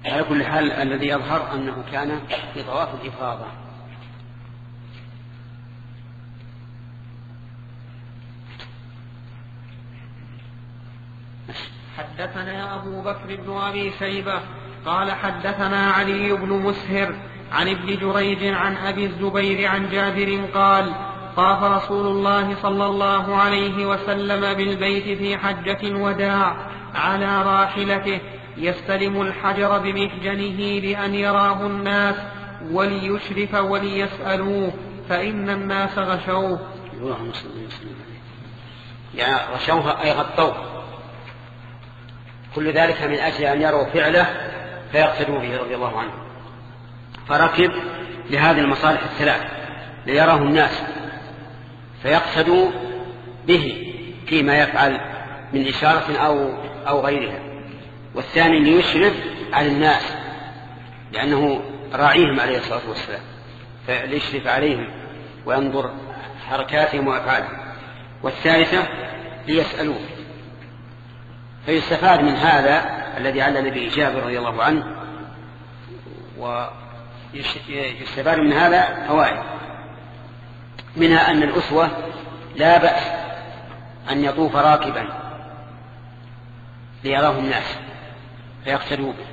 على كل حال الذي يظهر أنه كان في طواف الإفاضة. حدثنا أبو بكر بن أبي شيبة قال حدثنا علي بن مسهر عن ابن جريج عن أبي الزبير عن جابر قال طاف رسول الله صلى الله عليه وسلم بالبيت في حجة الوداع على راحلته يستلم الحجر بمحجنه لأن يراه الناس وليشرف وليسألوه فإن الناس غشوه. يعني غشوه أي غطوه، كل ذلك من أجل أن يروا فعله فيقتدوا به رضي الله عنه. فركب لهذه المصالح الثلاث ليراه الناس فيقتدوا به فيما يفعل من إشارة أو غيرها، والثاني ليشرف على الناس لأنه راعيهم عليه الصلاة والسلام فليشرف عليهم وينظر حركاتهم وأفعالهم، والثالثة ليسألوه. فيستفاد من هذا الذي علل به جابر رضي الله عنه، ويستفاد من هذا فوائد، منها أن الأسوة لا بأس أن يطوف راكبا ليراه الناس فيقتدوا به،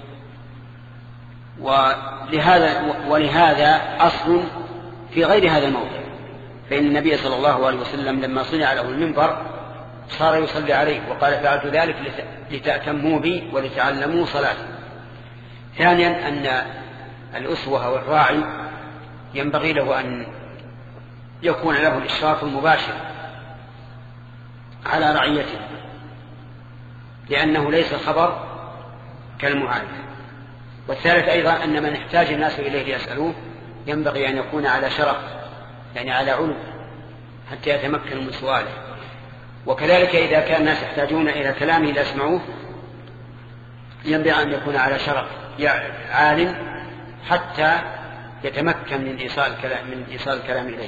ولهذا أصل في غير هذا الموضع، فإن النبي صلى الله عليه وسلم لما صنع له المنبر صار يصلي عليه وقال فعلت ذلك لتأتموا بي ولتعلموا صلاتي. ثانيا أن الأسوة أو الراعي ينبغي له أن يكون له الإشراف المباشر على رعيته، لأنه ليس الخبر كالمعاينة. والثالث أيضا أن من احتاج الناس إليه ليسألوه ينبغي أن يكون على شرف، يعني على علو، حتى يتمكن من سؤاله. وكذلك إذا كان الناس يحتاجون إلى كلامه ليسمعوه ينبغي أن يكون على شرف عالم حتى يتمكن من إيصال الكلام إليه.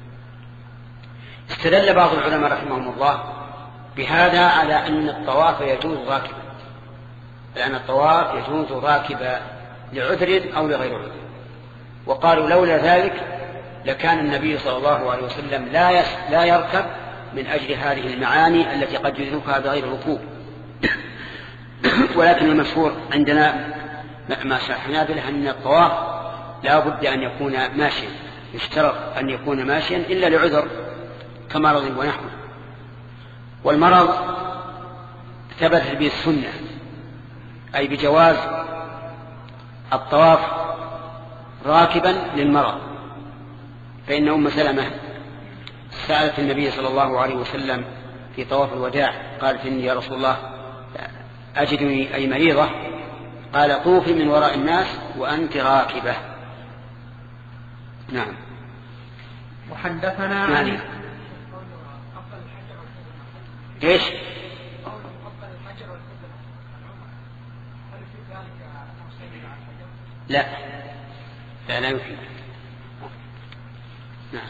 استدل بعض العلماء رحمهم الله بهذا على أن الطواف يجوز راكبا، لأن الطواف يجوز راكبا لعذر أو لغير عذر، وقالوا لولا ذلك لكان النبي صلى الله عليه وسلم لا يركب من أجل هذه المعاني التي قد يدركها بغير ركوب. ولكن المشهور عندنا مع الحنابلة أن الطواف لا بد أن يكون ماشيا، يشترط أن يكون ماشيا إلا لعذر كمرض ونحوه. والمرض ثبت به السنة، أي بجواز الطواف راكبا للمرض، فإن أم سلمة سألت النبي صلى الله عليه وسلم في طواف الوداع قالت إني يا رسول الله أجدني أي مريضة، قال طوفي من وراء الناس وأنت راكبة. نعم. وحدثنا علي ايش؟ لا يمكن. نعم.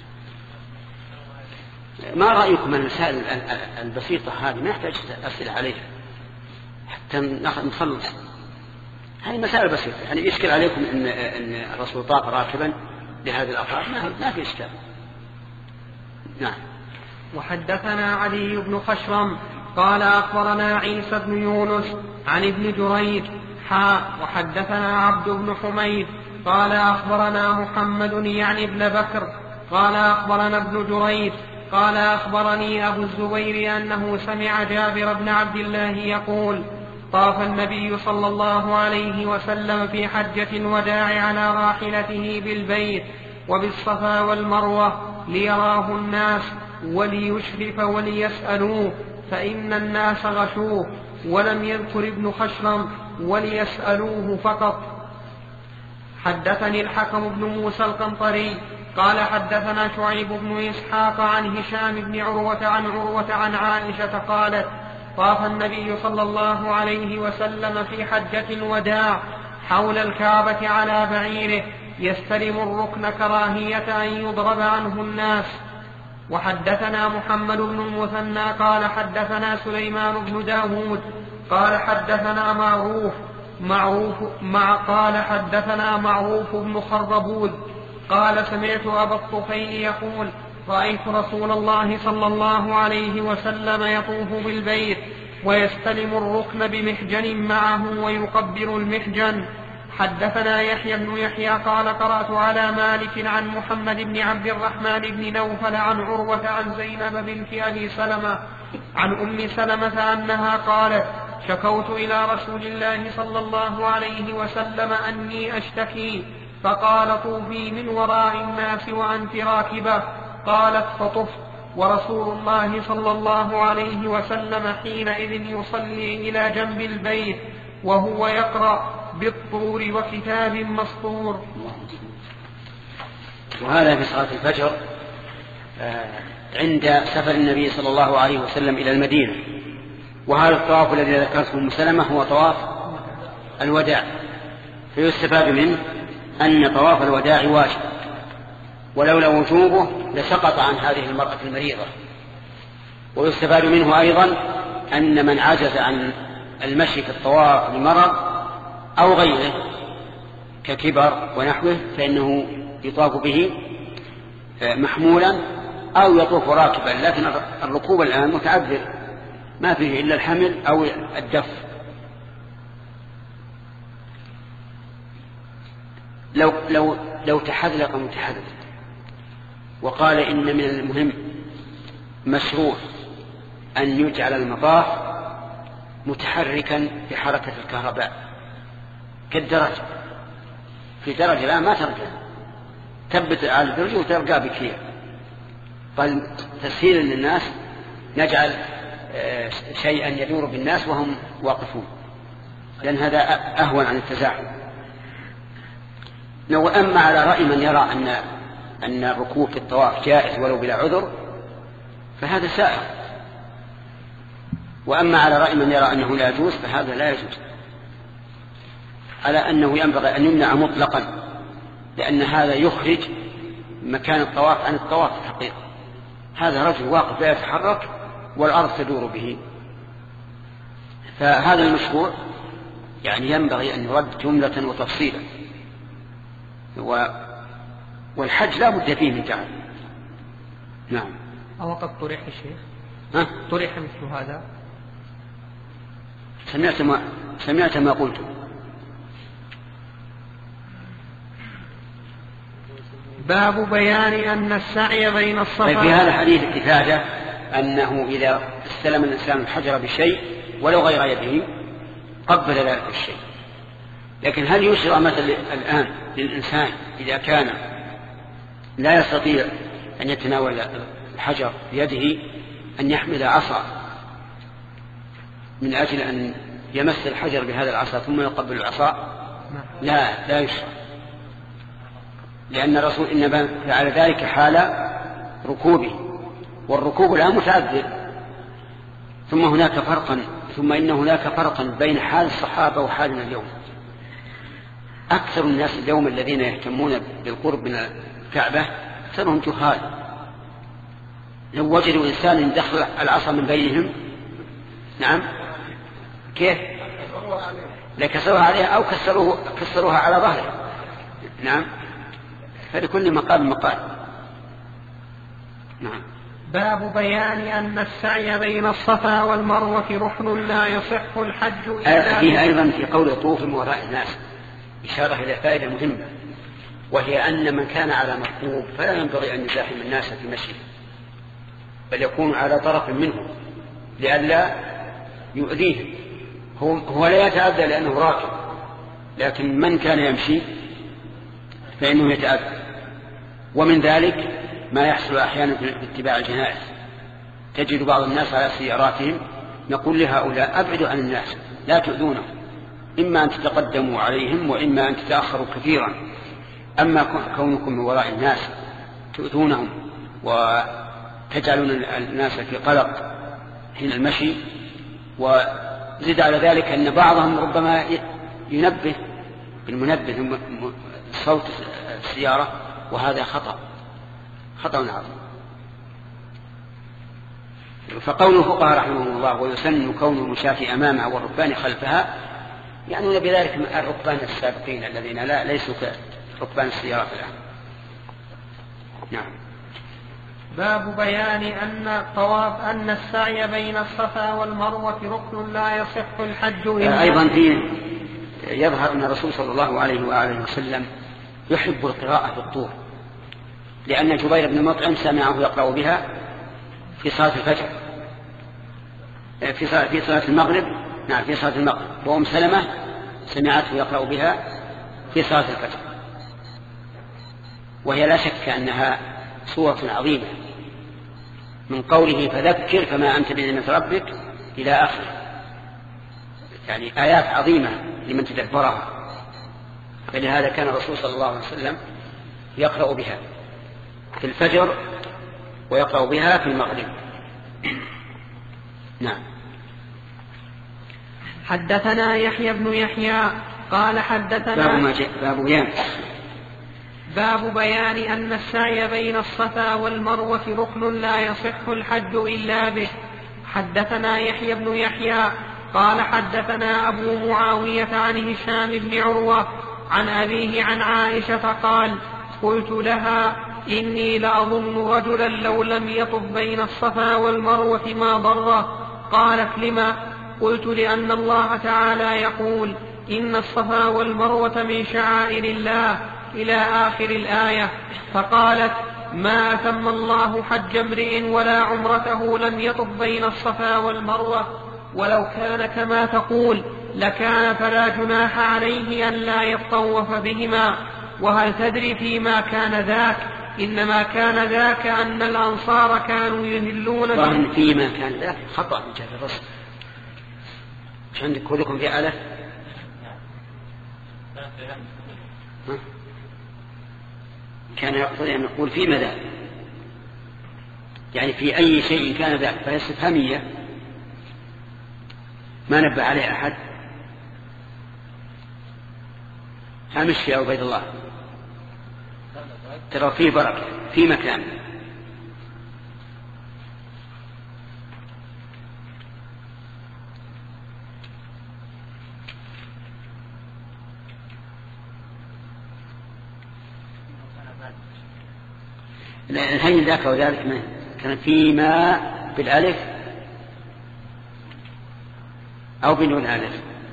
ما رأيكم المسائل البسيطة هذه ما يحتاج أسئلة عليها حتى نخلص؟ هذه مسائل بسيطة، يعني يشكل عليكم إن الرسول طاف راكبا لهذه الأفراد ما في إشكال. نعم. وحدثنا علي بن خشرم قال أخبرنا عيسى بن يونس عن ابن جريج وحدثنا عبد بن حميد قال أخبرنا محمد يعني ابن بكر قال أخبرنا ابن جريج قال أخبرني أبو الزبير أنه سمع جابر بن عبد الله يقول طاف النبي صلى الله عليه وسلم في حجة الوداع على راحلته بالبيت وبالصفا والمروة ليراه الناس وليشرف وليسألوه فإن الناس غشوه، ولم يذكر ابن خشرم وليسألوه فقط. حدثني الحكم بن موسى القنطري قال حدثنا شعيب بن إسحاق عن هشام بن عروة عن عائشة قالت طاف النبي صلى الله عليه وسلم في حجة الوداع حول الكعبة على بعيره يستلم الركن كراهية أن يضرب عنه الناس. وحدثنا محمد بن المثنى قال حدثنا سليمان بن داود قال حدثنا معروف قال حدثنا معروف بن خربوذ قال سمعت أبا الطفيل يقول رأيت رسول الله صلى الله عليه وسلم يطوف بالبيت ويستلم الركن بمحجن معه ويقبل المحجن. حدثنا يحيى بن يحيى قال قرأت على مالك عن محمد بن عبد الرحمن بن نوفل عن عروة عن زينب بنت أبي سلمة عن أم سلمة أنها قالت شكوت إلى رسول الله صلى الله عليه وسلم أني أشتكي فقال طوفي من وراء الناس وأنت راكبة. قالت فطفت ورسول الله صلى الله عليه وسلم حينئذ يصلي إلى جنب البيت وهو يقرأ بالطور وكتاب مسطور. وهذا في صلاة الفجر عند سفر النبي صلى الله عليه وسلم إلى المدينة. وهذا الطواف الذي ذكرته أم سلمة هو طواف الوداع، فيستفاد منه أن طواف الوداع واجب، ولولا وجوبه لسقط عن هذه المرأة المريضة. ويستفاد منه أيضا أن من عجز عن المشي في الطواف لمرض أو غيره ككبر ونحوه فإنه يطاف به محمولا أو يطوف راكبا، لكن الركوب الآن متعذر ما فيه إلا الحمل أو الدف. لو تحذلق متحذلق وقال إن من المهم مشروع أن يجعل المطاف متحركا بحركة الكهرباء كالدرجة، في درجة الآن ما ترجع، تثبت على الدرجة وترجع بكير. قال تسهيلا للناس نجعل شيئا يدور بالناس وهم واقفون، لأن هذا أهون عن التزاحم. أما على رأي من يرى أن الركوب في الطواف جائز ولو بلا عذر فهذا سائغ، وأما على رأي من يرى أنه لا يجوز فهذا لا يجوز، على أنه ينبغي أن يمنع مطلقا، لأن هذا يخرج مكان الطواف عن الطواف الحقيقي. هذا رجل واقف لا يتحرك والأرض تدور به، فهذا المشروع يعني ينبغي أن يرد جملة وتفصيلا. والحج لا بد فيه من جعل. نعم. أو قد طرح الشيخ طرح مثل هذا. سمعت ما قلت. باب بيان أن السعي بين الصفا. في هذا الحديث إفادة أنه إذا استلم الإنسان الحجر بشيء ولو غير يده قبل ذلك الشيء. لكن هل يشرع مثل الآن للإنسان إذا كان لا يستطيع أن يتناول الحجر بيده أن يحمل عصا من أجل أن يمس الحجر بهذا العصا ثم يقبل العصا؟ لا يشرع، لأن الرسول إنما فعل ذلك حال ركوبه، والركوب الآن متعذر. ثم إن هناك فرقا بين حال الصحابة وحالنا اليوم. أكثر الناس اليوم الذين يهتمون بالقرب من الكعبة أكثرهم جهال. لو وجدوا إنسان دخل العصا من بينهم نعم كيف لكسروها عليها أو كسروها على ظهره. نعم، فلكل مقام مقال. نعم. باب بيان أن السعي بين الصفا والمروة ركن لا يصح الحج إلا فيه أيضا في قول طوف من وراء الناس إشارة إلى فائدة مهمة، وهي أن من كان على مركوب فلا ينبغي أن يزاحم الناس في مشي، بل يكون على طرف منهم لئلا يؤذيه. هو لا يتأذى لأنه راكب، لكن من كان يمشي فإنه يتأذى. ومن ذلك ما يحصل أحيانا في اتباع الجنائز، تجد بعض الناس على سياراتهم نقول لهؤلاء أبعدوا عن الناس لا تؤذونهم، إما أن تتقدموا عليهم وإما أن تتأخروا كثيرا. أما كونكم من وراء الناس تؤذونهم وتجعلون الناس في قلق حين المشي. وزد على ذلك أن بعضهم ربما ينبه بالمنبه صوت السيارة، وهذا خطأ عظيم. فقول الفقهاء رحمهم الله ويسن كون المشاة أمامها والركبان خلفها يعني بذلك الركبان السابقين الذين ليسوا كركبان السيارات الآن. نعم. باب بيان أن السعي بين الصفا والمروة ركن لا يصح الحج إلا أيضا يظهر أن الرسول صلى الله عليه وآله وسلم يحب القراءة في الطور، لأن جبير بن مطعم سمعه يقرأ بها في صلاة الفجر، في صلاة المغرب. نعم، في صلاة المغرب. وأم سلمة سمعته يقرأ بها في صلاة الفجر، وهي لا شك أنها سورة عظيمة، من قوله فذكر فما أنت بنعمة ربك إلى آخره، يعني آيات عظيمة لمن تدبرها. فلهذا كان الرسول صلى الله عليه وسلم يقرأ بها في الفجر ويقرأ بها في المغرب. نعم. حدثنا يحيى بن يحيى قال حدثنا باب بيان أن السعي بين الصفا والمروة ركن لا يصح الحج إلا به. حدثنا يحيى بن يحيى قال حدثنا أبو معاوية عن هشام بن عروة عن أبيه عن عائشة قال قلت لها إني لأظن رجلا لو لم يطف بين الصفا والمروة ما ضره. قالت لما؟ قلت لأن الله تعالى يقول إن الصفا والمروة من شعائر الله إلى آخر الآية. فقالت ما أتم الله حج امرئ ولا عمرته لم يطف بين الصفا والمروة، ولو كان كما تقول لكان فلا جناح عليه أن لا يطوف بهما. وهل تدري فيما كان ذاك؟ إنما كان ذاك أن الأنصار كانوا يهلون فيما كان ذاك خطأ من جهة الرسل. مش عندك كلكم في ألف؟ كان يقتضي أن نقول فيما ذاك، يعني في أي شيء كان ذاك، فهي استفهامية ما نبه عليه أحد. هامش يا عبيد الله، ترى فيه بركة في مكان. الحين ذاك وذلك كان فيما بالألف أو بدون ألف.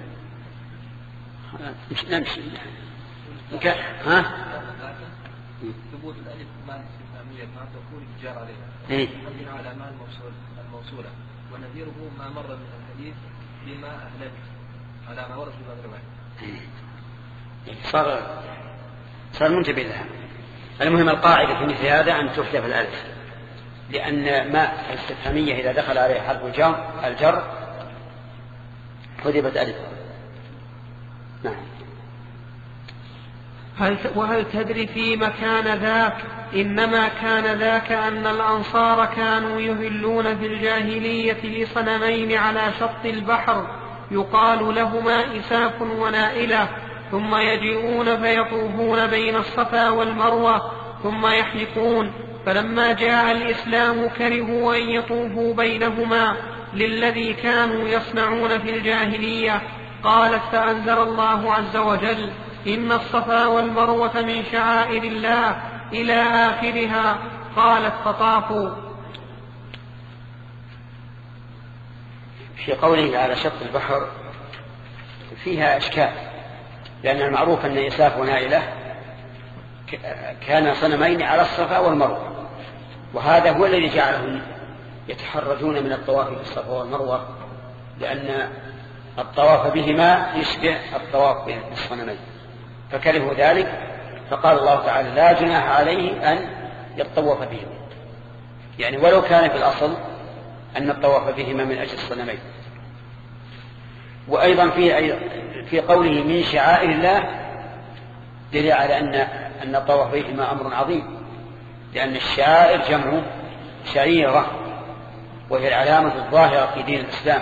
مش نمشي ها ثبوت الألف ما الاستفهامية ما تكون الجار عليها يدل على ما الموصولة، ونذيره ما مر من الحديث بما أهلت على ما ورد في بعض الروايات. صار منتبه لها. المهم القاعدة في مثل هذا أن تحذف الألف، لأن ما الاستفهامية إذا دخل عليه حرف الجر حذفت ألف. نعم. وهل تدري في مكان ذاك؟ إنما كان ذاك أن الأنصار كانوا يهلون في الجاهلية لصنمين على شط البحر يقال لهما إساف ونائلة، ثم يجيئون فيطوفون بين الصفا والمروة ثم يحلقون، فلما جاء الإسلام كرهوا أن يطوفوا بينهما للذي كانوا يصنعون في الجاهلية. قالت فأنزل الله عز وجل إن الصفا والمروة من شعائر الله إلى آخرها. قالت فطافوا. في قوله على شط البحر فيها إشكال، لأن المعروف أن إساف ونائلة كان صنمين على الصفا والمروة، وهذا هو الذي جعلهم يتحرجون من الطواف بالصفا والمروة، لأن الطواف بهما يشبه الطواف بالصنمين، فكرهوا ذلك، فقال الله تعالى لا جناح عليه أن يطوف بهما، يعني ولو كان في الأصل أن الطواف بهما من أجل الصنمين. وأيضا في قوله من شعائر الله دليل على أن الطواف بهما أمر عظيم، لأن الشعائر جمع شعيرة، وهي العلامة الظاهرة في دين الإسلام.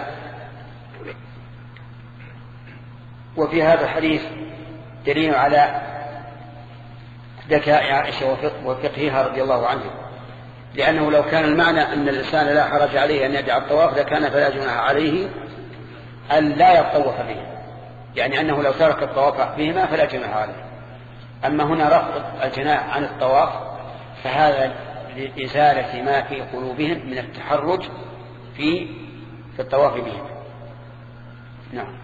وفي هذا الحديث دليل على ذكاء عائشة وفقهها رضي الله عنها، لأنه لو كان المعنى أن الإنسان لا حرج عليه أن يدع الطواف لكان فلا جناح عليه أن لا يطوف به، يعني أنه لو ترك الطواف بهما فلا جناح عليه. أما هنا رفض الجناح عن الطواف فهذا لإزالة ما في قلوبهم من التحرج في الطواف بهم. نعم.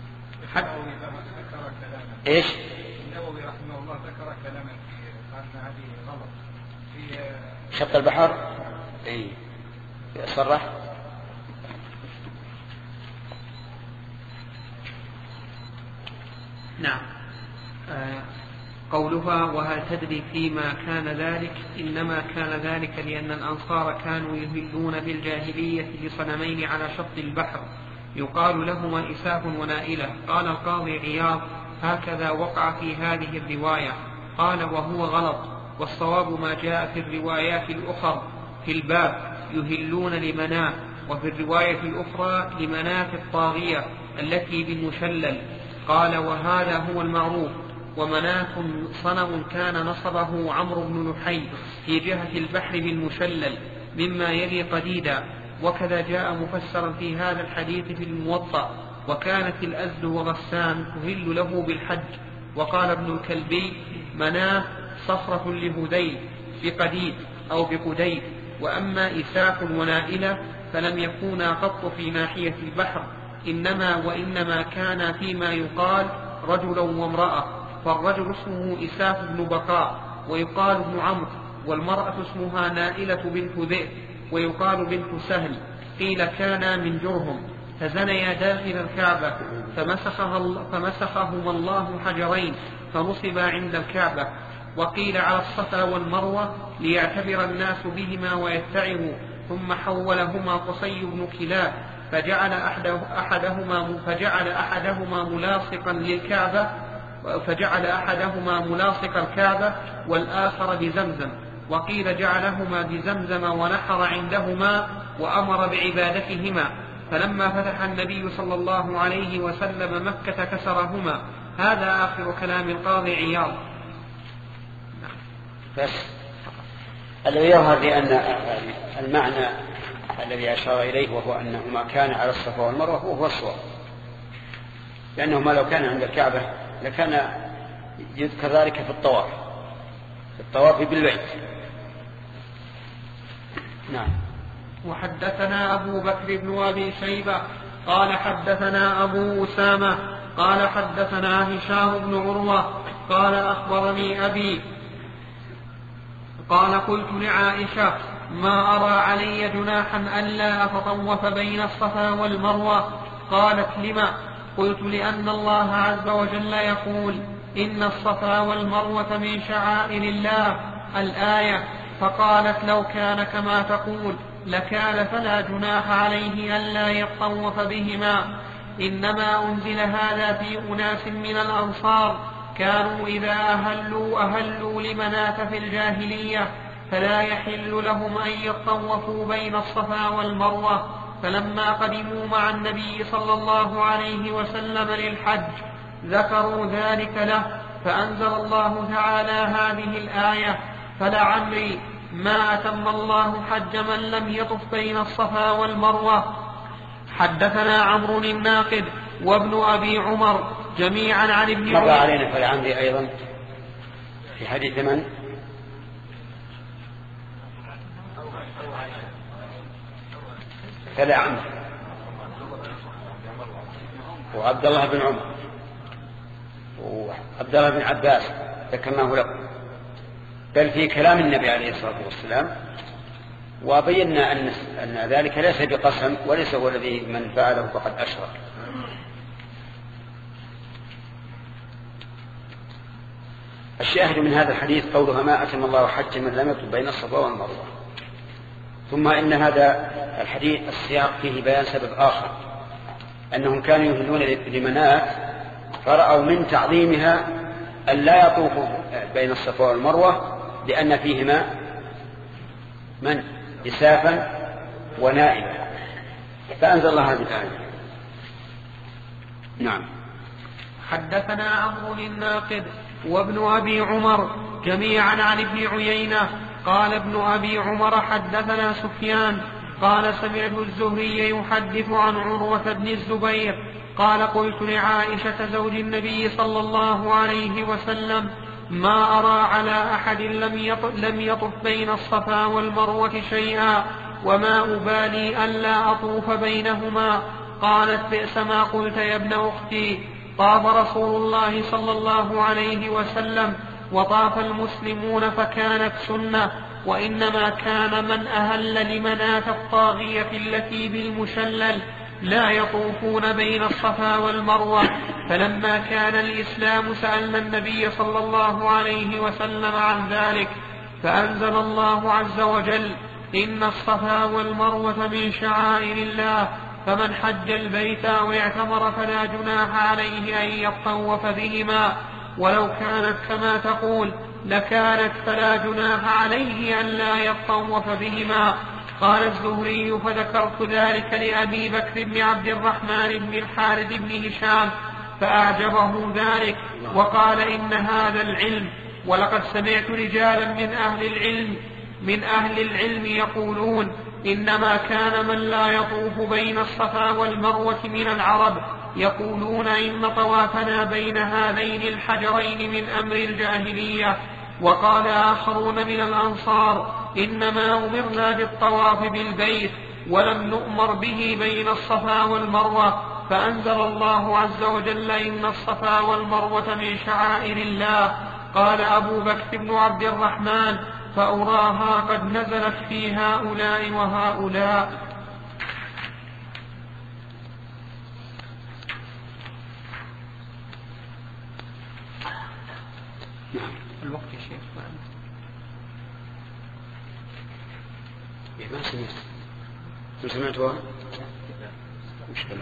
إيش؟ النووي رحمه الله ذكر كلاما أن هذه غلط في شط البحر. إيه صرح. نعم. قولها وهل تدري فيما كان ذلك؟ إنما كان ذلك لأن الأنصار كانوا يهلون بالجاهلية لصنمين على شط البحر يقال لهما إساف ونائلة. قال القاضي عياض هكذا وقع في هذه الرواية. قال وهو غلط، والصواب ما جاء في الروايات الأخرى في الباب يهلون لمناه، وفي الرواية الأخرى لمناة الطاغية التي بالمشلل. قال وهذا هو المعروف. ومناة صنم كان نصبه عمرو بن لحي في جهة البحر بالمشلل مما يلي قديدا، وكذا جاء مفسرا في هذا الحديث في الموطأ. وكانت الأزل وغسان تهل له بالحج. وقال ابن الكلبي مناه صخرة لهديل بقديد أو بقديد. وأما إساف ونائلة فلم يكونا قط في ناحية البحر، وإنما كان فيما يقال رجلا وامرأة، فالرجل اسمه إساف بن بقاء ويقال ابن عمرو، والمرأة اسمها نائلة بنت ذئب ويقال بنت سهل. قيل كانا من جرهم فزنيا داخل الكعبة فمسخهما الله حجرين فنصبا عند الكعبة. وقيل على الصفا والمروة ليعتبر الناس بهما ويتعظوا، ثم حولهما قصي بن كلاب فجعل أحدهما ملاصق الكعبة والآخر بزمزم. وقيل جعلهما بزمزم ونحر عندهما وأمر بعبادتهما. فلما فتح النبي صلى الله عليه وسلم مكة كسرهما. هذا آخر كلام القاضي عياض. بس الذي يظهر لأن المعنى الذي أشار إليه وهو أنهما كان على الصفا والمروة هو الصواب، لأنهما لو كان عند الكعبة لكان يذكر ذلك في الطواف بالبيت. نعم. وحدثنا أبو بكر بن أبي شيبة قال حدثنا أبو أسامة قال حدثنا هشام بن عروة قال أخبرني أبي قال قلت لعائشة ما أرى علي جناحا ألا أتطوف بين الصفا والمروة. قالت لما؟ قلت لأن الله عز وجل يقول إن الصفا والمروة من شعائر الله الآية. فقالت لو كان كما تقول لكان فلا جناح عليه ألا يطوف بهما، إنما أنزل هذا في أناس من الأنصار كانوا إذا أهلوا لمناة في الجاهلية فلا يحل لهم أن يطوفوا بين الصفا والمروة. فلما قدموا مع النبي صلى الله عليه وسلم للحج ذكروا ذلك له، فأنزل الله تعالى هذه الآية فلعمري ما أتم الله حج من لم يطف بين الصفا والمروة. حدثنا عمرو الناقد وابن أبي عمر جميعا عن ابن مر علينا فلعمري أيضا في حديث من؟ فلعمري وعبد الله بن عمر وعبد الله بن عباس ذكرناه لكم، بل في كلام النبي عليه الصلاة والسلام. وبينا أن ذلك ليس بقسم وليس هو الذي من فعله فقد أشرك. الشاهد من هذا الحديث قولها ما أتم الله حج من لم يطف بين الصفا والمروة. ثم إن هذا الحديث السياق فيه بيان سبب آخر، أنهم كانوا يهلون لمناة فرأوا من تعظيمها أن لا يطوفوا بين الصفا والمروة لأن فيهما من إسافا ونائبا، فأنزل الله هذه الآية. نعم. حدثنا عمرو الناقد وابن أبي عمر جميعا عن ابن عيينة قال ابن أبي عمر حدثنا سفيان قال سمعت الزهري يحدث عن عروة بن الزبير قال قلت لعائشة زوج النبي صلى الله عليه وسلم ما أرى على أحد لم يطف بين الصفا والمروة شيئا وما أبالي ألا أطوف بينهما. قالت بئس ما قلت يا ابن أختي، طاف رسول الله صلى الله عليه وسلم وطاف المسلمون فكانت سنة، وإنما كان من أهل لمناة الطاغية التي بالمشلل لا يطوفون بين الصفا والمروة. فلما كان الإسلام سألنا النبي صلى الله عليه وسلم عن ذلك، فأنزل الله عز وجل إن الصفا والمروة من شعائر الله، فمن حج البيت أو اعتمر فلا جناح عليه أن يطوف بهما، ولو كانت كما تقول لكانت فلا جناح عليه أن لا يطوف بهما. قال الزهري فذكرت ذلك لأبي بكر بن عبد الرحمن بن الحارث بن هشام فأعجبه ذلك وقال إن هذا العلم، ولقد سمعت رجالا من أهل العلم يقولون إنما كان من لا يطوف بين الصفا والمروة من العرب يقولون إن طوافنا بين هذين الحجرين من أمر الجاهلية. وقال آخرون من الأنصار إنما أمرنا بالطواف بالبيت ولم نؤمر به بين الصفا والمروة، فأنزل الله عز وجل إن الصفا والمروة من شعائر الله. قال أبو بكر بن عبد الرحمن فأراها قد نزلت في هؤلاء وهؤلاء. الوقت يا شيخ ما سمعتها مشكلة.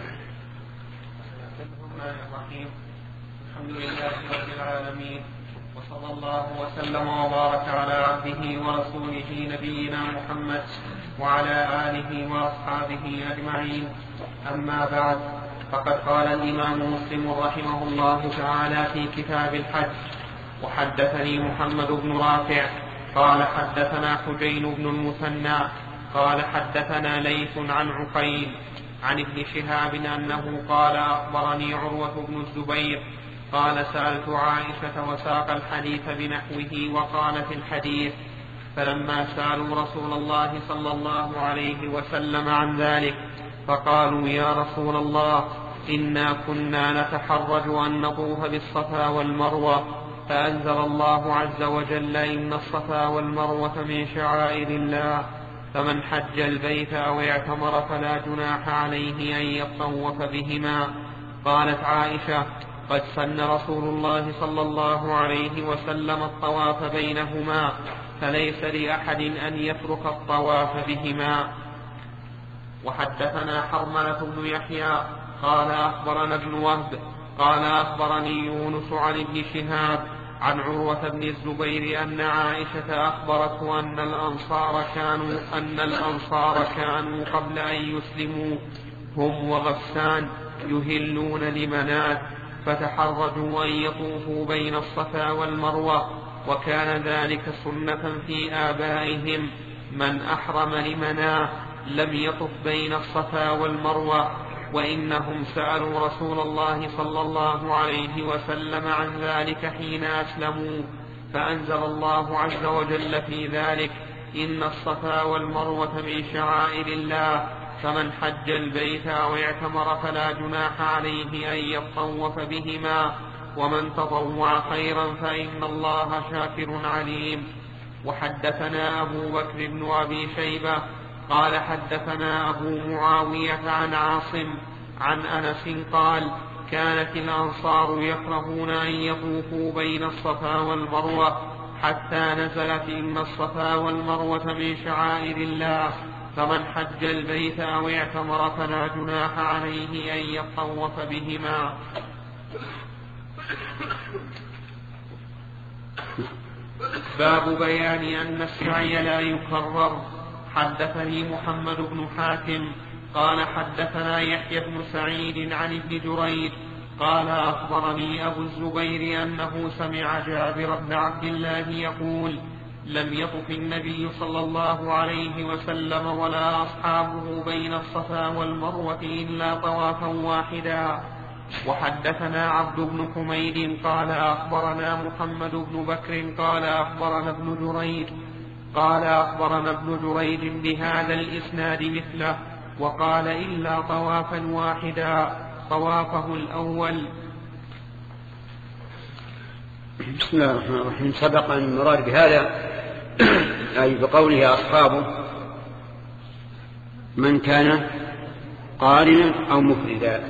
الحمد لله رب العالمين، وصلى الله وسلم وبارك على عبده ورسوله نبينا محمد وعلى آله وأصحابه أجمعين. أما بعد، فقد قال الإمام مسلم رحمه الله تعالى في كتاب الحج: وحدثني محمد بن رافع قال حدثنا حجين بن المثنى قال حدثنا ليث عن عقيل عن ابن شهاب أنه قال أخبرني عروة بن الزبير قال سألت عائشة وساق الحديث بنحوه وقال في الحديث: فلما سألوا رسول الله صلى الله عليه وسلم عن ذلك فقالوا: يا رسول الله، إنا كنا نتحرج أن نطوف بالصفا والمروة، فأنزل الله عز وجل إن الصفا والمروة من شعائر الله، فمن حج البيت أو اعتمر فلا جناح عليه أن يطوف بهما. قالت عائشة: قد سن رسول الله صلى الله عليه وسلم الطواف بينهما، فليس لأحد أن يترك الطواف بهما. وحدثنا حرملة بن يحيى قال أخبرنا ابن وهب قال أخبرني يونس عن ابن شهاب عن عروة بن الزبير أن عائشة أخبرته أن الأنصار كانوا قبل أن يسلموا هم وغسان يهلون لمنات، فتحرجوا أن يطوفوا بين الصفا والمروة، وكان ذلك سنة في آبائهم. من أحرم لمناه لم يطف بين الصفا والمروة، وإنهم سألوا رسول الله صلى الله عليه وسلم عن ذلك حين أسلموا، فأنزل الله عز وجل في ذلك: إن الصفا والمروة من شعائر الله، فمن حج البيت أو اعتمر فلا جناح عليه أن يطوف بهما، ومن تطوع خيرا فإن الله شاكر عليم. وحدثنا أبو بكر بن أبي شيبة قال حدثنا أبو معاوية عن عاصم عن أنس قال: كانت الأنصار يكرهون أن يطوفوا بين الصفا والمروة حتى نزلت إن الصفا والمروة من شعائر الله، فمن حج البيت أو اعتمر فلا جناح عليه أن يطوف بهما. باب بيان أن السعي لا يكرر. حدثني محمد بن حاتم قال حدثنا يحيى بن سعيد عن ابن جريج قال أخبرني أبو الزبير أنه سمع جابر بن عبد الله يقول: لم يطف النبي صلى الله عليه وسلم ولا أصحابه بين الصفا والمروة إلا طوافا واحدا، وحدثنا عبد بن حميد قال أخبرنا محمد بن بكر قال أخبرنا ابن جريج بهذا الإسناد مثله، وقال إلا طوافا واحدا طوافه الأول. بسم الله الرحمن الرحيم. سبق أن المراد بهذا أي بقوله أصحابه من كان قارنا أو مفردا.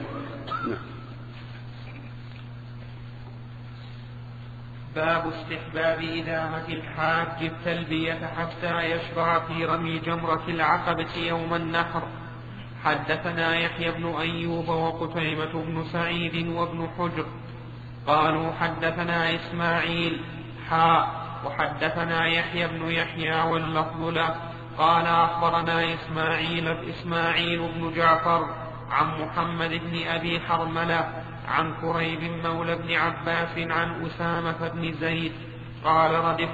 باب استحباب إدامة الحاج التلبية حتى يشرع في رمي جمرة العقبة يوم النحر. حدثنا يحيى بن أيوب وقتيبة بن سعيد وابن حجر قالوا حدثنا إسماعيل وحدثنا يحيى بن يحيى واللفظ له قال أخبرنا إسماعيل بن جعفر عن محمد بن أبي حرملة عن كريب مولى بن عباس عن أسامة بن زيد قال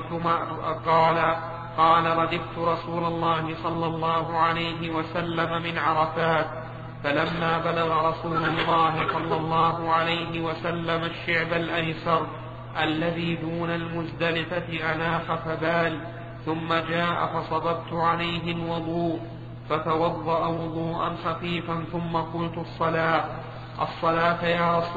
ردفت رسول الله صلى الله عليه وسلم من عرفات، فلما بلغ رسول الله صلى الله عليه وسلم الشعب الأيسر الذي دون المزدلفة أناخ فبال، ثم جاء فصببت عليه الوضوء فتوضأ وضوءا خفيفا ثم قلت الصلاة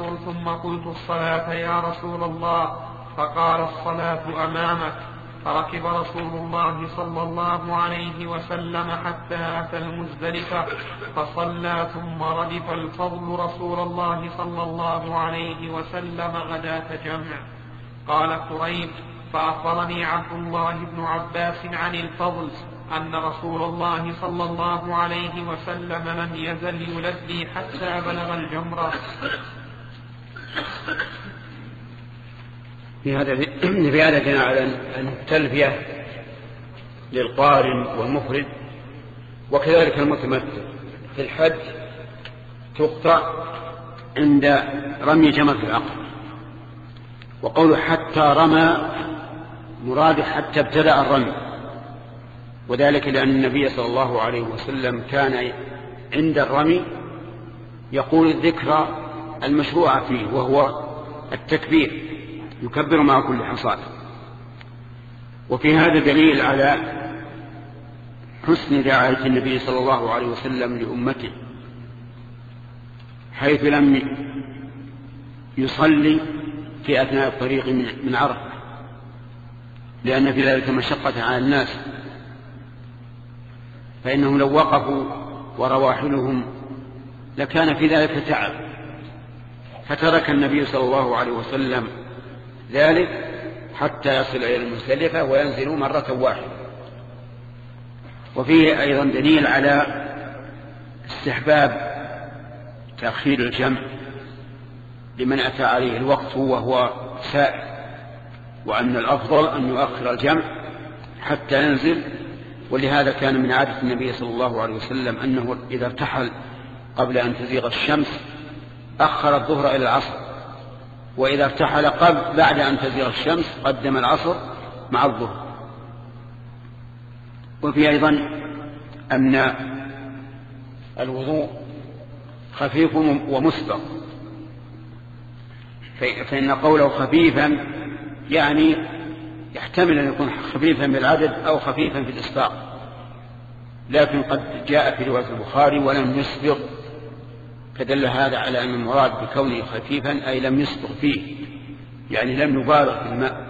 يا رسول الله، فقال الصلاة أمامك. فركب رسول الله صلى الله عليه وسلم حتى أتى المزدلفة فصلى، ثم ردف الفضل رسول الله صلى الله عليه وسلم غداة جمع. قال كريب فأخبرني عبد الله بن عباس عن الفضل أن رسول الله صلى الله عليه وسلم لم يزل يلبي حتى بلغ الجمرة. في هذا دليل على أن التلبية للقارن والمفرد وكذلك المتمتع في الحج تقطع عند رمي جمرة العقبة. وقوله حتى رمى مراد حتى ابتدأ الرمي، وذلك لأن النبي صلى الله عليه وسلم كان عند الرمي يقول الذكر المشروع فيه وهو التكبير، يكبر مع كل حصاة. وفي هذا دليل على حسن رعاية النبي صلى الله عليه وسلم لأمته، حيث لم يصلي في أثناء الطريق من عرفة، لأن في ذلك مشقة على الناس، فإنهم لو وقفوا ورواحلهم لكان في ذلك تعب، فترك النبي صلى الله عليه وسلم ذلك حتى يصل إلى المزدلفة وينزل مرة واحدة. وفيه أيضا دليل على استحباب تأخير الجمع لمن أتى عليه الوقت وهو سائر، وأن الأفضل أن يؤخر الجمع حتى ينزل. ولهذا كان من عادة النبي صلى الله عليه وسلم أنه إذا ارتحل قبل أن تزيغ الشمس أخر الظهر إلى العصر، وإذا ارتحل بعد أن تزيغ الشمس قدم العصر مع الظهر. وفي أيضا أن الوضوء خفيف ومسبق، فإن قوله خفيفا يعني يحتمل أن يكون خفيفا بالعدد أو خفيفا في الإسباق، لكن قد جاء في رواية البخاري ولم يسبق، فدل هذا على أن المراد بكونه خفيفا أي لم يسبق فيه، يعني لم يبالغ في الماء.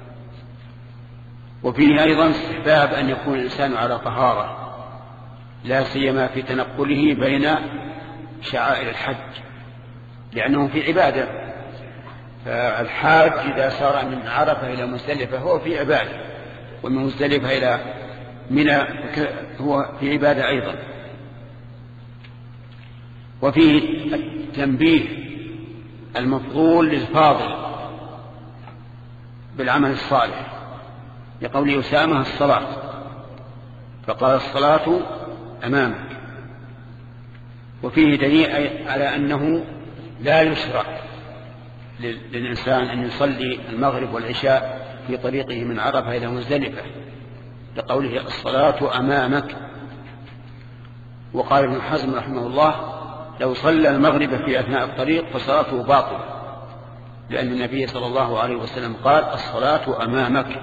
وفيه أيضا استحباب أن يكون الإنسان على طهارة، لا سيما في تنقله بين شعائر الحج، لأنه في عبادة. فالحاج إذا سار من عرفة إلى مزدلفة هو في عبادة، ومن مزدلفة إلى منى هو في عبادة أيضا. وفيه التنبيه المفضول للفاضل بالعمل الصالح، لقول أسامة الصلاة، فقال الصلاة أمامك. وفيه دليل على أنه لا يشرع للإنسان أن يصلي المغرب والعشاء في طريقه من عرفة إلى مزدلفة، لقوله الصلاة أمامك. وقال ابن حزم رحمه الله لو صلى المغرب في أثناء الطريق فصلاته باطلة، لأن النبي صلى الله عليه وسلم قال الصلاة أمامك،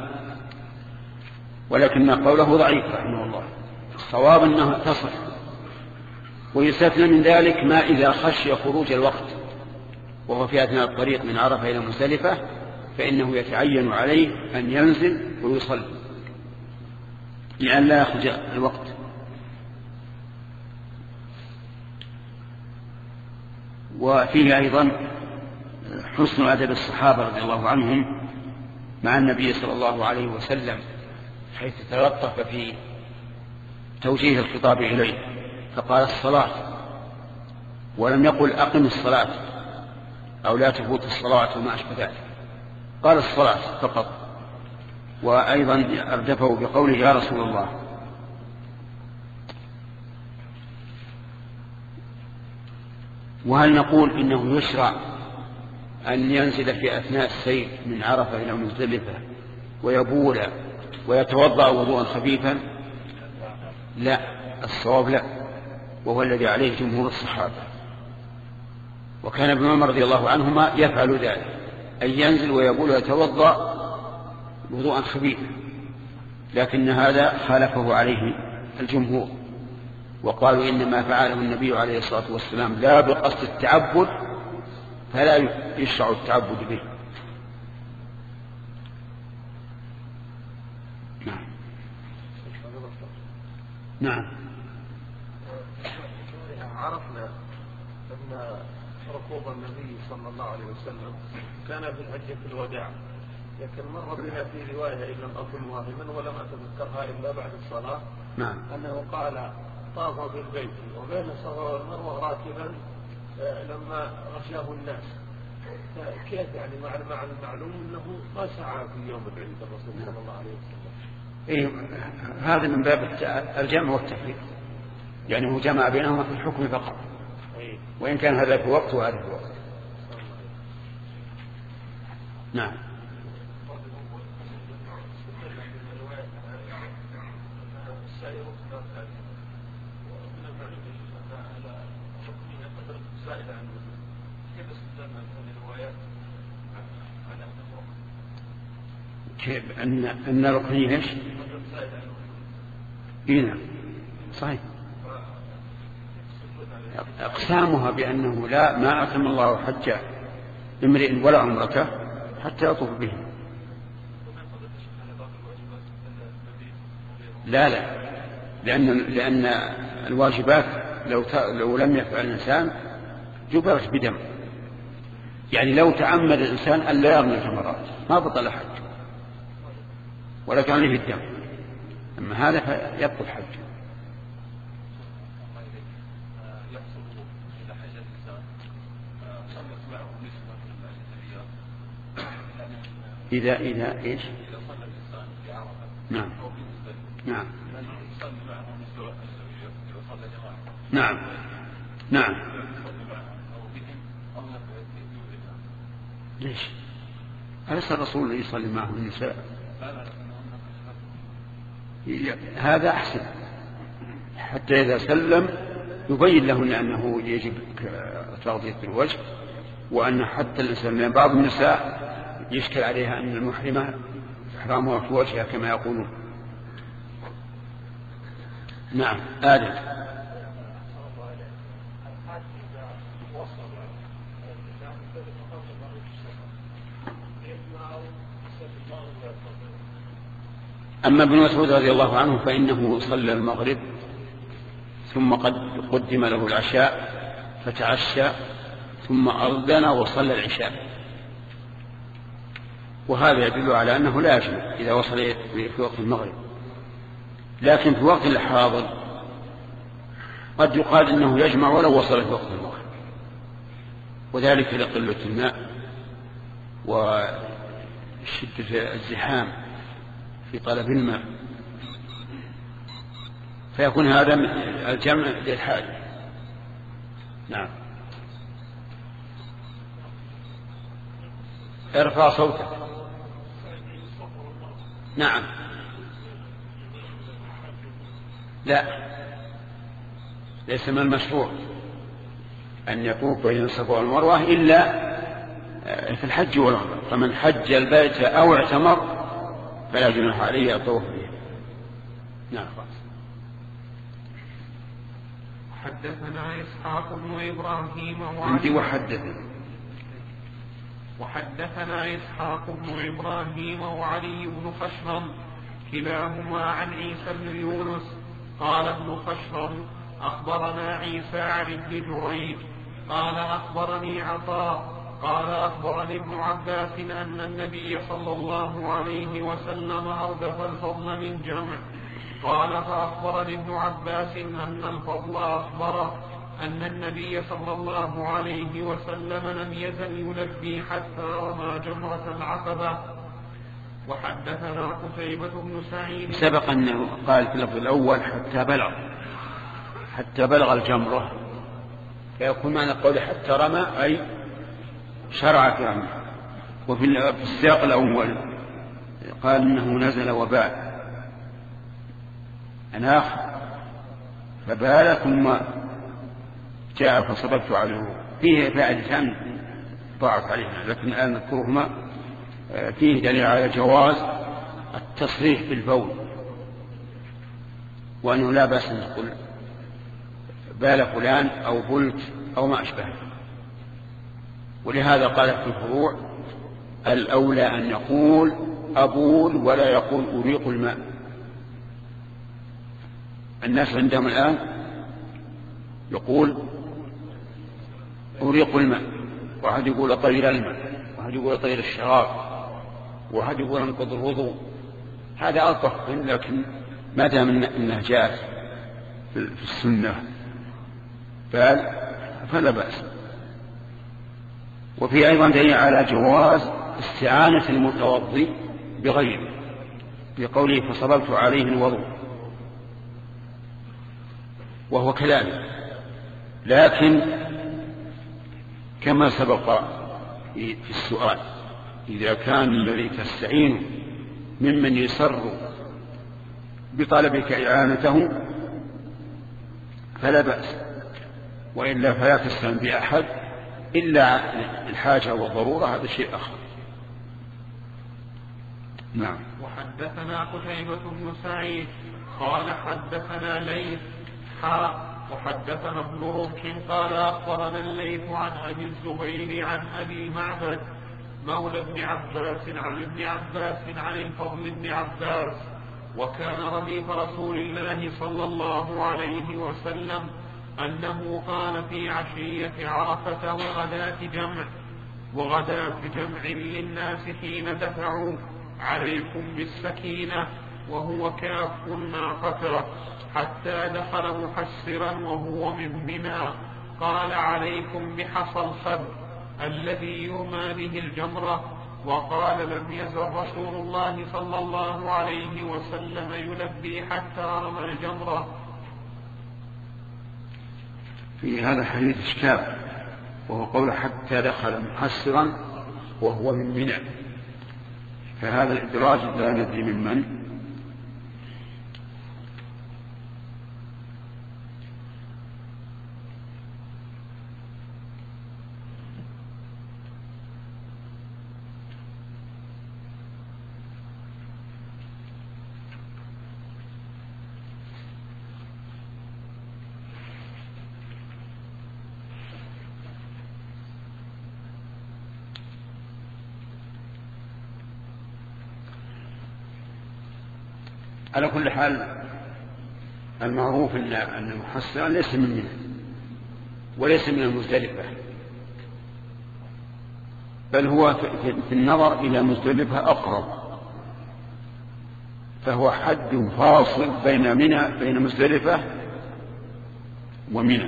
ولكن قوله ضعيف رحمه الله. الصواب أنه تصح. ويستثنى من ذلك ما إذا خشي خروج الوقت وهو في أثناء الطريق من عرفة إلى مزدلفة، فإنه يتعين عليه أن ينزل ويصلي لأن لا يخرج الوقت. وفيه أيضا حسن أدب الصحابة رضي الله عنهم مع النبي صلى الله عليه وسلم، حيث تلطف في توجيه الخطاب إليه، فقال الصلاة ولم يقل أقم الصلاة أو لا تفوت الصلاة وما أشبه ذلك، قال الصلاة فقط. وأيضا أردفه بقوله يا رسول الله. وهل نقول إنه يشرع أن ينزل في أثناء السير من عرفة إلى مزدلفة ويبول ويتوضأ وضوءا خفيفا؟ لا، الصواب لا، وهو الذي عليه جمهور الصحابة. وكان ابن عمر رضي الله عنهما يفعل ذلك، أن ينزل ويبول ويتوضأ وضوءا خفيفا، لكن هذا خالفه عليه الجمهور، وقالوا إنما فعله النبي عليه الصلاة والسلام لا بقصد التعبد، فلا يشرع التعبد به. نعم. نعم. عرفنا أن ركوب النبي صلى الله عليه وسلم كان في الحجة الوداع، لكن مر بنا في رواية إن لم أكن واهما ولم أتذكرها إلا بعد الصلاة. نعم. أنه قال طاف بالبيت وبين الصفا والمروة راكبا لما غشاه الناس. كيف يعني مع المعلوم أنه ما سعى في يوم العيد الرسول صلى الله عليه وسلم؟ إيه، هذا من باب الجمع والتفريق، يعني هو جمع بينهما في الحكم فقط، وإن كان هذا في وقت وهذا في وقت. نعم. كيف أن ركنيه إيش؟ نعم صحيح. أقسامها بأنه لا ما أتم الله حج امرئ ولا عمرته حتى يطوف به. لا لأن الواجبات لو لم يفعل الإنسان جبرت بدم، يعني لو تعمد الإنسان أن لا يرمي الجمرات ما بطل حج ولا كان له الدم، أما هذا فيبطل حج. إذا إيش؟ نعم نعم نعم نعم. ليش؟ أليس الرسول يصلي معه النساء؟ هذا أحسن، حتى إذا سلم يبين لهن أنه يجب تغطية الوجه، وأن حتى الإنسان بعض النساء يشكل عليها أن المحرمة إحرامها في وجهها كما يقولون. نعم. آدم. أما ابن مسعود رضي الله عنه فإنه صلى المغرب ثم قدم له العشاء فتعشى ثم أذن وصلى العشاء، وهذا يدل على أنه لا يجمع إذا وصل في وقت المغرب. لكن في وقت الحاضر قد يقال إنه يجمع ولو وصل في وقت المغرب، وذلك لقلة الماء وشدة الزحام في طلب الماء، فيكون هذا الجمع للحاجة. نعم. ارفع صوتك. نعم. لا، ليس من المشروع، أن يطوف بين الصفا والمروة إلا في الحج والعمرة. فمن حج البيت أو اعتمر فلا جناح عليه الطواف به. نعم. حدثنا إسحاق بن إبراهيم وحدثنا إسحاق بن إبراهيم وعلي بن خشرم كلاهما عن عيسى بن يونس قال ابن خشرم أخبرنا عيسى عن ابن جريج قال أخبرني عطاء قال أخبرني ابن عباس أن النبي صلى الله عليه وسلم أردف الفضل من جمع. قال فأخبرني ابن عباس أن الفضل أخبره أن النبي صلى الله عليه وسلم لم يزل يلبي حتى رمى جمرة العقبة. وحدثنا قتيبة بن سعيد سبق أنه قال في اللفظ الأول حتى بلغ الجمرة، فيكون معنى قوله حتى رمى أي شرع في رمى. وفي السياق الأول قال إنه نزل وبال أناخ فبال ثم جاء فصببت عليه. فيه فائدتان ضاعت علينا لكن الآن نذكرهما. فيه دليل على جواز التصريح بالبول، وأنه لا بأس أن نقول بال فلان أو بلت أو ما أشبهه. ولهذا قال في الفروع الأولى أن يقول أبول ولا يقول أريق الماء. الناس عندهم الآن يقول أريق الماء، واحد يقول أطير الماء، واحد يقول أطير الشراب، واحد يقول أنقض الوضوء. هذا ألطف، لكن ما دام أنها جاءت في السنة فلا بأس. وفي أيضا دليل على جواز استعانة المتوضي بغيره بقوله فصببت عليه الوضوء، وهو كذلك. لكن كما سبق في السؤال إذا كان الذي تستعين ممن يسر بطلبك إعانته فلا بأس، وإلا فلا تستعين بأحد إلا الحاجة والضرورة، هذا شيء آخر. نعم. وحدثنا قتيبة بن سعيد قال حدثنا ليث وحدثنا ابن رمح قال أخبرنا الليث عن أبي الزبير عن أبي معبد مولى ابن عباس عن ابن عباس عن الفضل بن عباس وكان رديف رسول الله صلى الله عليه وسلم أنه قال في عشية عرفة وغداة جمع للناس حين دفعوا عليكم بالسكينة وهو كاف ناقته حتى دخل محسرا وهو من منى قال عليكم بحصى الخب الذي يرمى به الجمرة. وقال لم يزل رسول الله صلى الله عليه وسلم يلبي حتى رمى الجمرة. في هذا الحديث إشكال، وهو قول حتى دخل محسرا وهو من منى، فهذا الإدراج لا ندري من. على كل حال المعروف أن المحسر ليس من منى وليس من المزدلفة، بل هو في النظر إلى مزدلفة أقرب، فهو حد فاصل بين مزدلفة ومنى.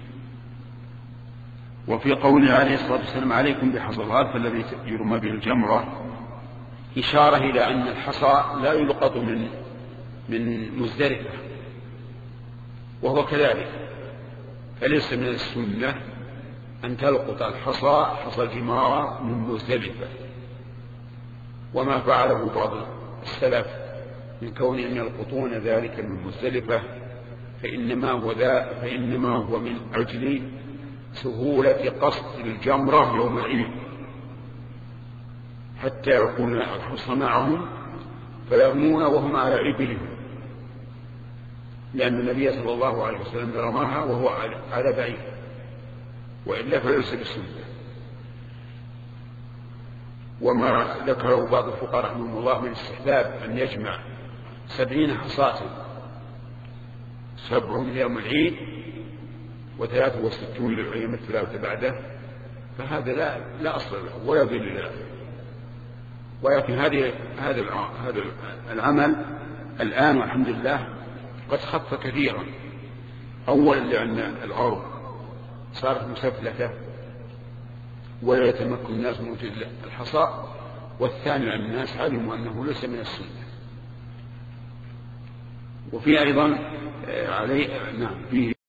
وفي قوله عليه الصلاة والسلام عليكم بحصى الغرف الذي يرمى به الجمرة إشارة إلى أن الحصى لا يلقط من مزدلفة، وهو كذلك، فليس من السنة أن تلقط حصى الجمار من مزدلفة. وما فعله بعض السلف من كونهم يلقطون ذلك من مزدلفة فإنما هو من أجل سهولة قصد الجمرة يوم العيد حتى يكون الحصى معهم فيرمون وهم على إبلهم، لأن النبي صلى الله عليه وسلم رماها وهو على بعيد، وإلا فليس بالسنة. وما ذكره بعض الفقهاء رحمهم الله من استحباب أن يجمع 70 حصاة 7 يوم العيد و63 للأيام الثلاثة بعده، فهذا لا أصل له ولا دليل له. ولكن هذا العمل الآن والحمد لله قد خف كثيرا، أولا لأن الأرض صارت مسفلة ولا يتمكن الناس من وجود الحصى، والثاني أن الناس علموا أنه ليس من السنة. وفي أيضا عليه فيه